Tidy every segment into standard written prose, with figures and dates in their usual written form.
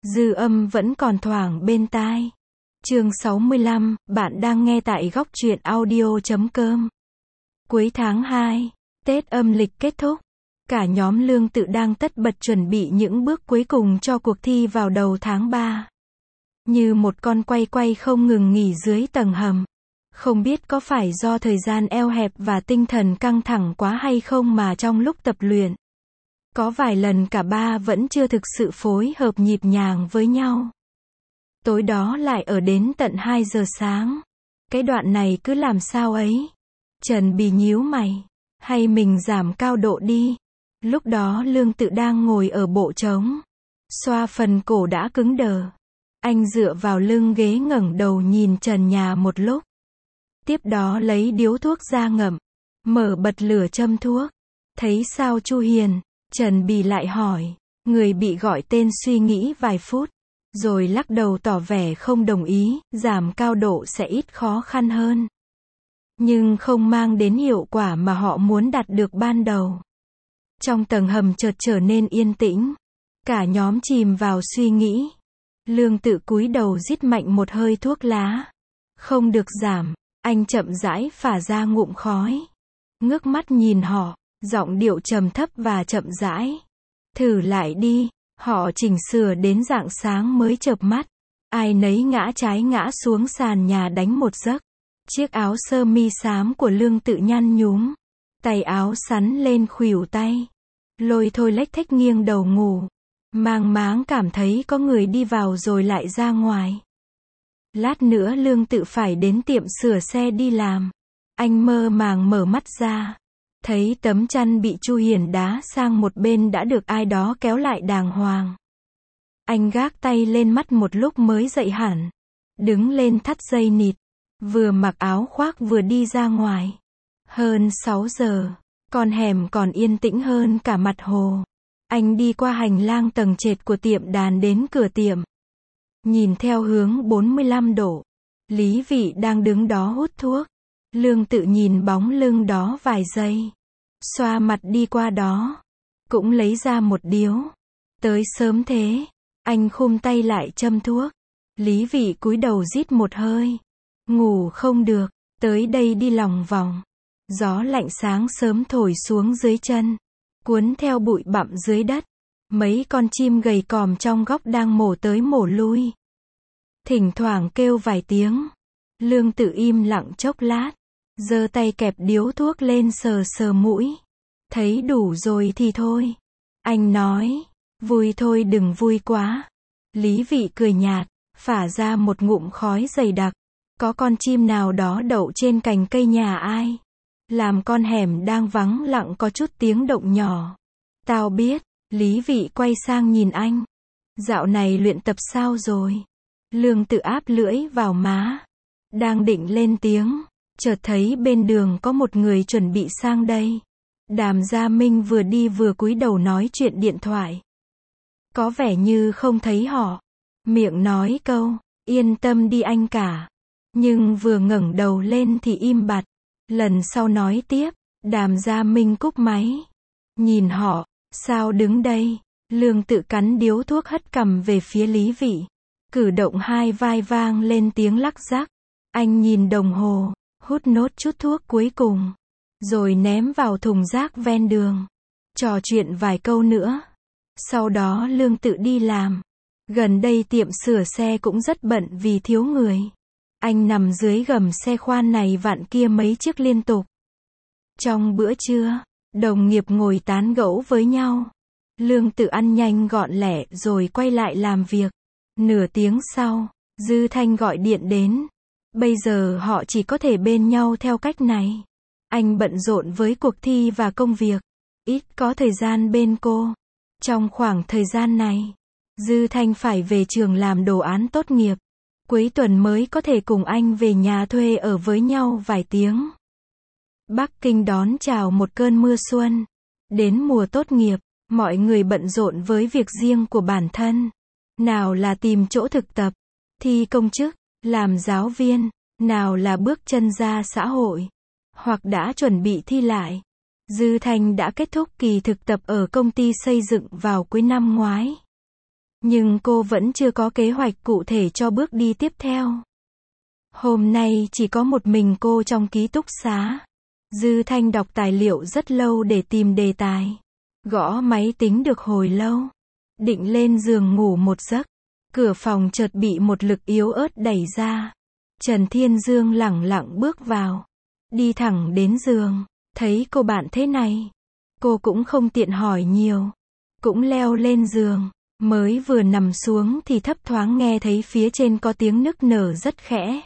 Dư âm vẫn còn thoảng bên tai. Chương 65, bạn đang nghe tại góc truyện audio.com. Cuối tháng 2, Tết âm lịch kết thúc. Cả nhóm Lương Tự đang tất bật chuẩn bị những bước cuối cùng cho cuộc thi vào đầu tháng 3. Như một con quay quay không ngừng nghỉ dưới tầng hầm. Không biết có phải do thời gian eo hẹp và tinh thần căng thẳng quá hay không mà trong lúc tập luyện, có vài lần cả ba vẫn chưa thực sự phối hợp nhịp nhàng với nhau. Tối đó lại ở đến tận 2 giờ sáng. Cái đoạn này cứ làm sao ấy. Trần Bì nhíu mày. Hay mình giảm cao độ đi. Lúc đó Lương Tự đang ngồi ở bộ trống. Xoa phần cổ đã cứng đờ. Anh dựa vào lưng ghế ngẩng đầu nhìn trần nhà một lúc. Tiếp đó lấy điếu thuốc ra ngậm. Mở bật lửa châm thuốc. Thấy sao Chu Hiền? Trần Bì lại hỏi. Người bị gọi tên suy nghĩ vài phút. Rồi lắc đầu tỏ vẻ không đồng ý, giảm cao độ sẽ ít khó khăn hơn. Nhưng không mang đến hiệu quả mà họ muốn đạt được ban đầu. Trong tầng hầm chợt trở nên yên tĩnh. Cả nhóm chìm vào suy nghĩ. Lương Tự cúi đầu rít mạnh một hơi thuốc lá. Không được giảm, anh chậm rãi phả ra ngụm khói. Ngước mắt nhìn họ, giọng điệu trầm thấp và chậm rãi. Thử lại đi. Họ chỉnh sửa đến rạng sáng mới chợp mắt. Ai nấy ngã trái ngã xuống sàn nhà đánh một giấc. Chiếc áo sơ mi xám của Lương Tự nhăn nhúm. Tay áo sắn lên khuỷu tay. Lôi thôi lếch thếch nghiêng đầu ngủ. Mang máng cảm thấy có người đi vào rồi lại ra ngoài. Lát nữa Lương Tự phải đến tiệm sửa xe đi làm. Anh mơ màng mở mắt ra. Thấy tấm chăn bị Chu Hiền đá sang một bên đã được ai đó kéo lại đàng hoàng. Anh gác tay lên mắt một lúc mới dậy hẳn. Đứng lên thắt dây nịt. Vừa mặc áo khoác vừa đi ra ngoài. Hơn 6 giờ. Con hẻm còn yên tĩnh hơn cả mặt hồ. Anh đi qua hành lang tầng trệt của tiệm đàn đến cửa tiệm. Nhìn theo hướng 45 độ. Lý Vị đang đứng đó hút thuốc. Lương Tự nhìn bóng lưng đó vài giây. Xoa mặt đi qua đó. Cũng lấy ra một điếu. Tới sớm thế. Anh khum tay lại châm thuốc. Lý Vị cúi đầu rít một hơi. Ngủ không được. Tới đây đi lòng vòng. Gió lạnh sáng sớm thổi xuống dưới chân. Cuốn theo bụi bặm dưới đất. Mấy con chim gầy còm trong góc đang mổ tới mổ lui. Thỉnh thoảng kêu vài tiếng. Lương Tự im lặng chốc lát. Giơ tay kẹp điếu thuốc lên sờ sờ mũi. Thấy đủ rồi thì thôi. Anh nói. Vui thôi đừng vui quá. Lý Vị cười nhạt. Phả ra một ngụm khói dày đặc. Có con chim nào đó đậu trên cành cây nhà ai. Làm con hẻm đang vắng lặng có chút tiếng động nhỏ. Tao biết. Lý Vị quay sang nhìn anh. Dạo này luyện tập sao rồi? Lương Tự áp lưỡi vào má. Đang định lên tiếng. Chợt thấy bên đường có một người chuẩn bị sang đây. Đàm Gia Minh vừa đi vừa cúi đầu nói chuyện điện thoại. Có vẻ như không thấy họ. Miệng nói câu, yên tâm đi anh cả. Nhưng vừa ngẩng đầu lên thì im bặt. Lần sau nói tiếp, Đàm Gia Minh cúp máy. Nhìn họ, sao đứng đây? Lương Tự cắn điếu thuốc hất cằm về phía Lý Vị. Cử động hai vai vang lên tiếng lắc rắc. Anh nhìn đồng hồ. Hút nốt chút thuốc cuối cùng. Rồi ném vào thùng rác ven đường. Trò chuyện vài câu nữa. Sau đó Lương Tự đi làm. Gần đây tiệm sửa xe cũng rất bận vì thiếu người. Anh nằm dưới gầm xe khoan này vặn kia mấy chiếc liên tục. Trong bữa trưa, đồng nghiệp ngồi tán gẫu với nhau. Lương Tự ăn nhanh gọn lẹ rồi quay lại làm việc. Nửa tiếng sau, Dư Thanh gọi điện đến. Bây giờ họ chỉ có thể bên nhau theo cách này. Anh bận rộn với cuộc thi và công việc. Ít có thời gian bên cô. Trong khoảng thời gian này, Dư Thanh phải về trường làm đồ án tốt nghiệp. Cuối tuần mới có thể cùng anh về nhà thuê ở với nhau vài tiếng. Bắc Kinh đón chào một cơn mưa xuân. Đến mùa tốt nghiệp, mọi người bận rộn với việc riêng của bản thân. Nào là tìm chỗ thực tập, thi công chức, làm giáo viên, nào là bước chân ra xã hội, hoặc đã chuẩn bị thi lại. Dư Thanh đã kết thúc kỳ thực tập ở công ty xây dựng vào cuối năm ngoái. Nhưng cô vẫn chưa có kế hoạch cụ thể cho bước đi tiếp theo. Hôm nay chỉ có một mình cô trong ký túc xá. Dư Thanh đọc tài liệu rất lâu để tìm đề tài. Gõ máy tính được hồi lâu. Định lên giường ngủ một giấc. Cửa phòng chợt bị một lực yếu ớt đẩy ra. Trần Thiên Dương lẳng lặng bước vào. Đi thẳng đến giường. Thấy cô bạn thế này. Cô cũng không tiện hỏi nhiều. Cũng leo lên giường. Mới vừa nằm xuống thì thấp thoáng nghe thấy phía trên có tiếng nức nở rất khẽ.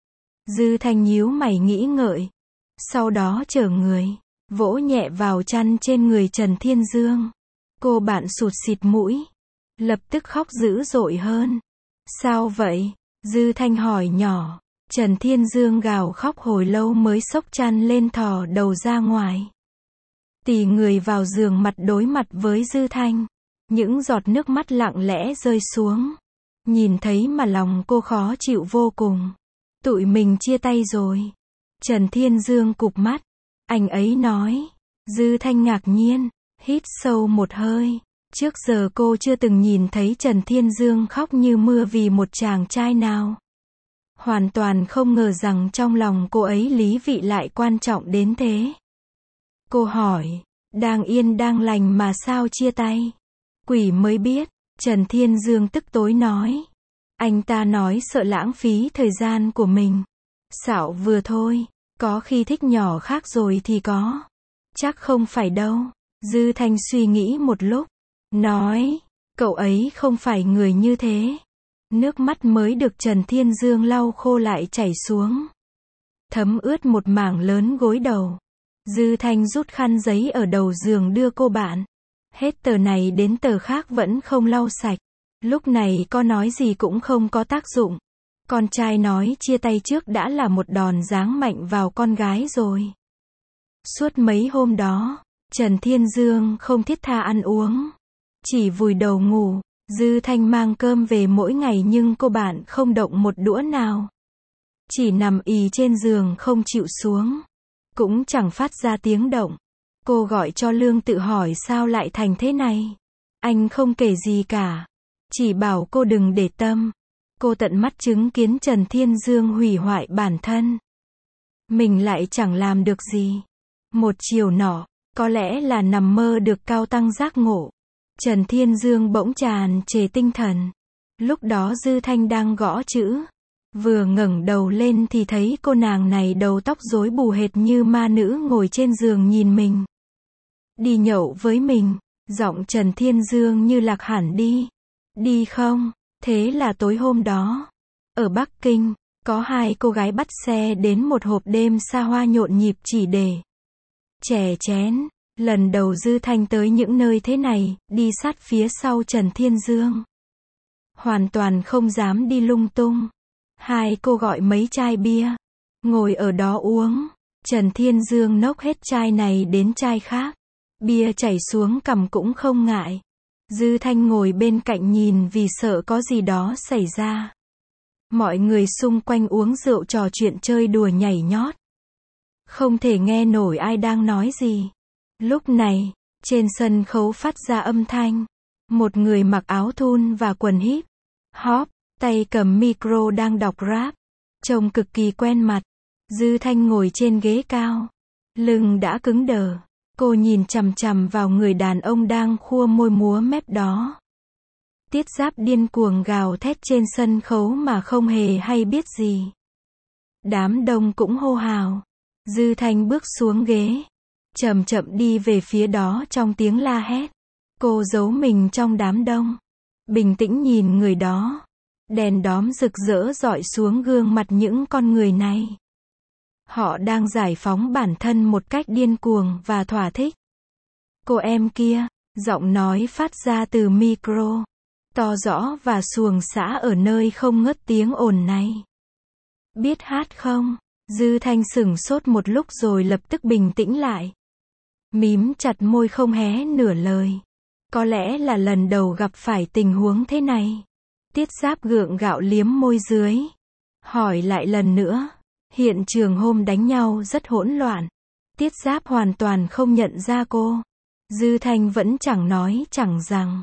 Dư Thanh nhíu mày nghĩ ngợi. Sau đó trở người. Vỗ nhẹ vào chăn trên người Trần Thiên Dương. Cô bạn sụt sịt mũi. Lập tức khóc dữ dội hơn. Sao vậy? Dư Thanh hỏi nhỏ. Trần Thiên Dương gào khóc hồi lâu mới xốc chăn lên thò đầu ra ngoài. Tì người vào giường mặt đối mặt với Dư Thanh. Những giọt nước mắt lặng lẽ rơi xuống. Nhìn thấy mà lòng cô khó chịu vô cùng. Tụi mình chia tay rồi. Trần Thiên Dương cụp mắt. Anh ấy nói. Dư Thanh ngạc nhiên. Hít sâu một hơi. Trước giờ cô chưa từng nhìn thấy Trần Thiên Dương khóc như mưa vì một chàng trai nào. Hoàn toàn không ngờ rằng trong lòng cô ấy lý vị lại quan trọng đến thế. Cô hỏi. Đang yên đang lành mà sao chia tay? Quỷ mới biết. Trần Thiên Dương tức tối nói. Anh ta nói sợ lãng phí thời gian của mình. Xạo vừa thôi. Có khi thích nhỏ khác rồi thì có. Chắc không phải đâu. Dư Thanh suy nghĩ một lúc. Nói. Cậu ấy không phải người như thế. Nước mắt mới được Trần Thiên Dương lau khô lại chảy xuống. Thấm ướt một mảng lớn gối đầu. Dư Thanh rút khăn giấy ở đầu giường đưa cô bạn. Hết tờ này đến tờ khác vẫn không lau sạch. Lúc này có nói gì cũng không có tác dụng. Con trai nói chia tay trước đã là một đòn giáng mạnh vào con gái rồi. Suốt mấy hôm đó, Trần Thiên Dương không thiết tha ăn uống. Chỉ vùi đầu ngủ. Dư Thanh mang cơm về mỗi ngày nhưng cô bạn không động một đũa nào. Chỉ nằm ì trên giường không chịu xuống. Cũng chẳng phát ra tiếng động. Cô gọi cho Lương tự hỏi sao lại thành thế này. Anh không kể gì cả. Chỉ bảo cô đừng để tâm. Cô tận mắt chứng kiến Trần Thiên Dương hủy hoại bản thân. Mình lại chẳng làm được gì. Một chiều nọ, có lẽ là nằm mơ được cao tăng giác ngộ. Trần Thiên Dương bỗng tràn trề tinh thần. Lúc đó Dư Thanh đang gõ chữ. Vừa ngẩng đầu lên thì thấy cô nàng này đầu tóc rối bù hệt như ma nữ ngồi trên giường nhìn mình. Đi nhậu với mình. Giọng Trần Thiên Dương như lạc hẳn đi. Đi không? Thế là tối hôm đó. Ở Bắc Kinh, có hai cô gái bắt xe đến một hộp đêm xa hoa nhộn nhịp chỉ để chè chén. Lần đầu Dư Thanh tới những nơi thế này, đi sát phía sau Trần Thiên Dương. Hoàn toàn không dám đi lung tung. Hai cô gọi mấy chai bia. Ngồi ở đó uống. Trần Thiên Dương nốc hết chai này đến chai khác. Bia chảy xuống cằm cũng không ngại. Dư Thanh ngồi bên cạnh nhìn vì sợ có gì đó xảy ra. Mọi người xung quanh uống rượu trò chuyện chơi đùa nhảy nhót. Không thể nghe nổi ai đang nói gì. Lúc này, trên sân khấu phát ra âm thanh. Một người mặc áo thun và quần hip hop, tay cầm micro đang đọc rap. Trông cực kỳ quen mặt. Dư Thanh ngồi trên ghế cao. Lưng đã cứng đờ. Cô nhìn chằm chằm vào người đàn ông đang khua môi múa mép đó. Tiết Giáp điên cuồng gào thét trên sân khấu mà không hề hay biết gì. Đám đông cũng hô hào. Dư Thanh bước xuống ghế. Chậm chậm đi về phía đó trong tiếng la hét. Cô giấu mình trong đám đông. Bình tĩnh nhìn người đó. Đèn đóm rực rỡ rọi xuống gương mặt những con người này. Họ đang giải phóng bản thân một cách điên cuồng và thỏa thích. Cô em kia, giọng nói phát ra từ micro. To rõ và xuồng xã ở nơi không ngớt tiếng ồn này. Biết hát không? Dư Thanh sửng sốt một lúc rồi lập tức bình tĩnh lại. Mím chặt môi không hé nửa lời. Có lẽ là lần đầu gặp phải tình huống thế này. Tiết Giáp gượng gạo liếm môi dưới. Hỏi lại lần nữa. Hiện trường hôm đánh nhau rất hỗn loạn. Tiết Giáp hoàn toàn không nhận ra cô. Dư Thanh vẫn chẳng nói chẳng rằng.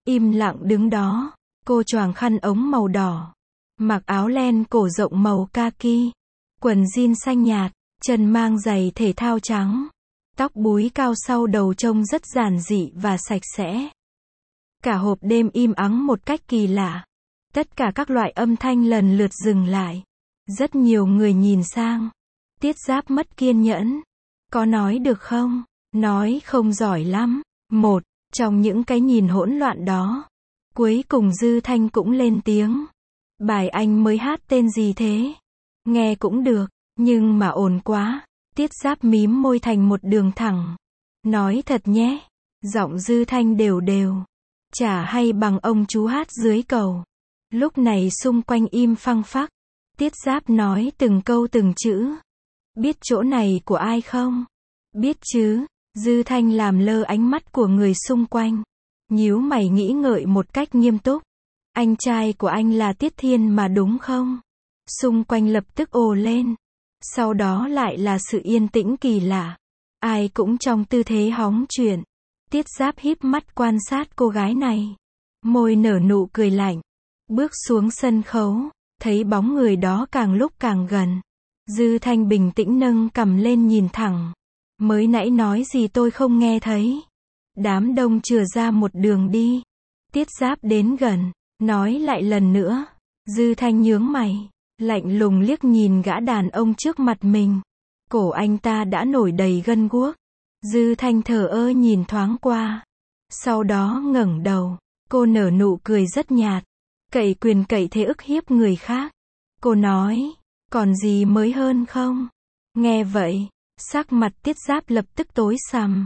im lặng đứng đó. Cô choàng khăn ống màu đỏ, mặc áo len cổ rộng màu kaki, quần jean xanh nhạt, chân mang giày thể thao trắng, tóc búi cao sau đầu trông rất giản dị và sạch sẽ. Cả hộp đêm im ắng một cách kỳ lạ. Tất cả các loại âm thanh lần lượt dừng lại. Rất nhiều người nhìn sang. Tiết Giáp mất kiên nhẫn. Có nói được không? Nói không giỏi lắm. Một trong những cái nhìn hỗn loạn đó, cuối cùng Dư Thanh cũng lên tiếng. Bài anh mới hát tên gì thế? Nghe cũng được, nhưng mà ồn quá. Tiết Giáp mím môi thành một đường thẳng. Nói thật nhé. Giọng Dư Thanh đều đều. Chả hay bằng ông chú hát dưới cầu. Lúc này xung quanh im phăng phắc. Tiết Giáp nói từng câu từng chữ. Biết chỗ này của ai không? Biết chứ. Dư Thanh làm lơ ánh mắt của người xung quanh. Nhíu mày nghĩ ngợi một cách nghiêm túc. Anh trai của anh là Tiết Thiên mà đúng không? Xung quanh lập tức ồ lên. Sau đó lại là sự yên tĩnh kỳ lạ. Ai cũng trong tư thế hóng chuyện. Tiết Giáp híp mắt quan sát cô gái này. Môi nở nụ cười lạnh. Bước xuống sân khấu, thấy bóng người đó càng lúc càng gần. Dư Thanh bình tĩnh nâng cằm lên nhìn thẳng. Mới nãy nói gì tôi không nghe thấy. Đám đông chừa ra một đường đi. Tiết Giáp đến gần, nói lại lần nữa. Dư Thanh nhướng mày, lạnh lùng liếc nhìn gã đàn ông trước mặt mình. Cổ anh ta đã nổi đầy gân guốc. Dư Thanh thờ ơ nhìn thoáng qua. Sau đó ngẩng đầu, cô nở nụ cười rất nhạt. Cậy quyền cậy thế ức hiếp người khác. Cô nói, còn gì mới hơn không? Nghe vậy, sắc mặt Tiết Giáp lập tức tối sầm.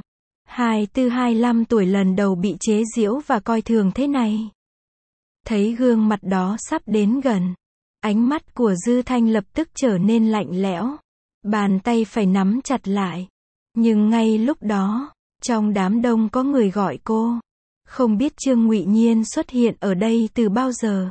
24-25 tuổi lần đầu bị chế giễu và coi thường thế này. Thấy gương mặt đó sắp đến gần. Ánh mắt của Dư Thanh lập tức trở nên lạnh lẽo. Bàn tay phải nắm chặt lại. Nhưng ngay lúc đó, trong đám đông có người gọi cô. Không biết Trương Ngụy Nhiên xuất hiện ở đây từ bao giờ.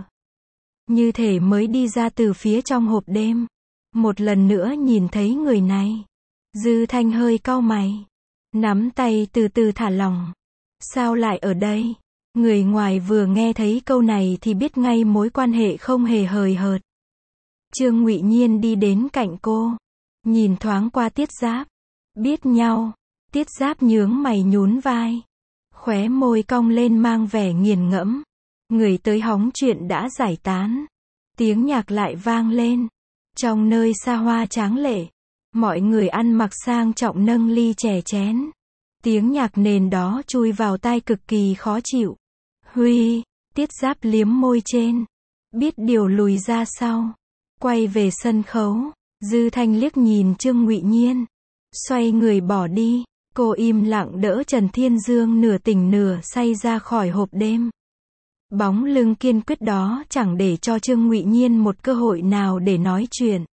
Như thể mới đi ra từ phía trong hộp đêm. Một lần nữa nhìn thấy người này. Dư Thanh hơi cau mày. Nắm tay từ từ thả lỏng. Sao lại ở đây? Người ngoài vừa nghe thấy câu này thì biết ngay mối quan hệ không hề hời hợt. Trương Ngụy Nhiên đi đến cạnh cô. Nhìn thoáng qua Tiết Giáp. Biết nhau. Tiết Giáp nhướng mày nhún vai. Khóe môi cong lên mang vẻ nghiền ngẫm. Người tới hóng chuyện đã giải tán. Tiếng nhạc lại vang lên. Trong nơi xa hoa tráng lệ. Mọi người ăn mặc sang trọng nâng ly chè chén. Tiếng nhạc nền đó chui vào tai cực kỳ khó chịu. Huy, Tiết Giáp liếm môi trên. Biết điều lùi ra sau. Quay về sân khấu. Dư Thanh liếc nhìn Trương Ngụy Nhiên. Xoay người bỏ đi. Cô im lặng đỡ Trần Thiên Dương nửa tỉnh nửa say ra khỏi hộp đêm. Bóng lưng kiên quyết đó chẳng để cho Trương Ngụy Nhiên một cơ hội nào để nói chuyện.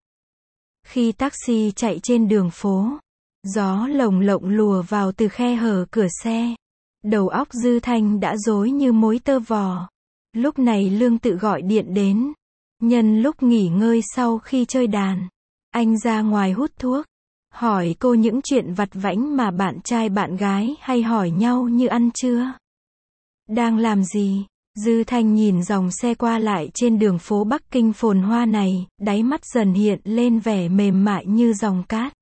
Khi taxi chạy trên đường phố, gió lồng lộng lùa vào từ khe hở cửa xe. Đầu óc Dư Thanh đã rối như mối tơ vò. Lúc này Lương Tự gọi điện đến. Nhân lúc nghỉ ngơi sau khi chơi đàn, anh ra ngoài hút thuốc. Hỏi cô những chuyện vặt vãnh mà bạn trai bạn gái hay hỏi nhau như ăn trưa. Đang làm gì? Dư Thanh nhìn dòng xe qua lại trên đường phố Bắc Kinh phồn hoa này, đáy mắt dần hiện lên vẻ mềm mại như dòng cát.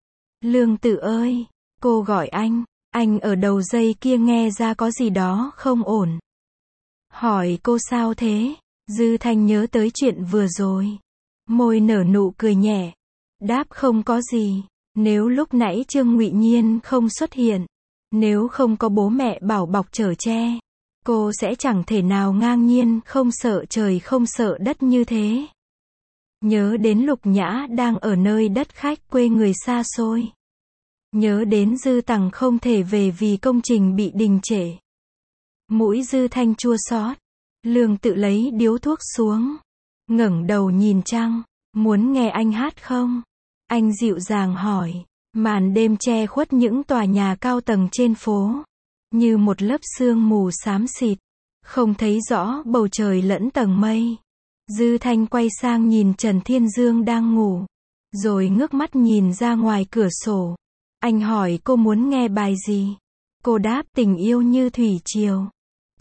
Lương Tự ơi, cô gọi anh ở đầu dây kia nghe ra có gì đó không ổn. Hỏi cô sao thế? Dư Thanh nhớ tới chuyện vừa rồi. Môi nở nụ cười nhẹ. Đáp không có gì. Nếu lúc nãy Trương Ngụy Nhiên không xuất hiện, nếu không có bố mẹ bảo bọc chở che, cô sẽ chẳng thể nào ngang nhiên không sợ trời không sợ đất như thế. Nhớ đến Lục Nhã đang ở nơi đất khách quê người xa xôi. Nhớ đến Dư Tằng không thể về vì công trình bị đình trệ. Mũi Dư Thanh chua xót. Lương Tự lấy điếu thuốc xuống. Ngẩng đầu nhìn trăng. Muốn nghe anh hát không? Anh dịu dàng hỏi. Màn đêm che khuất những tòa nhà cao tầng trên phố. Như một lớp sương mù xám xịt. Không thấy rõ bầu trời lẫn tầng mây. Dư Thanh quay sang nhìn Trần Thiên Dương đang ngủ. Rồi ngước mắt nhìn ra ngoài cửa sổ. Anh hỏi cô muốn nghe bài gì? Cô đáp Tình yêu như thủy triều.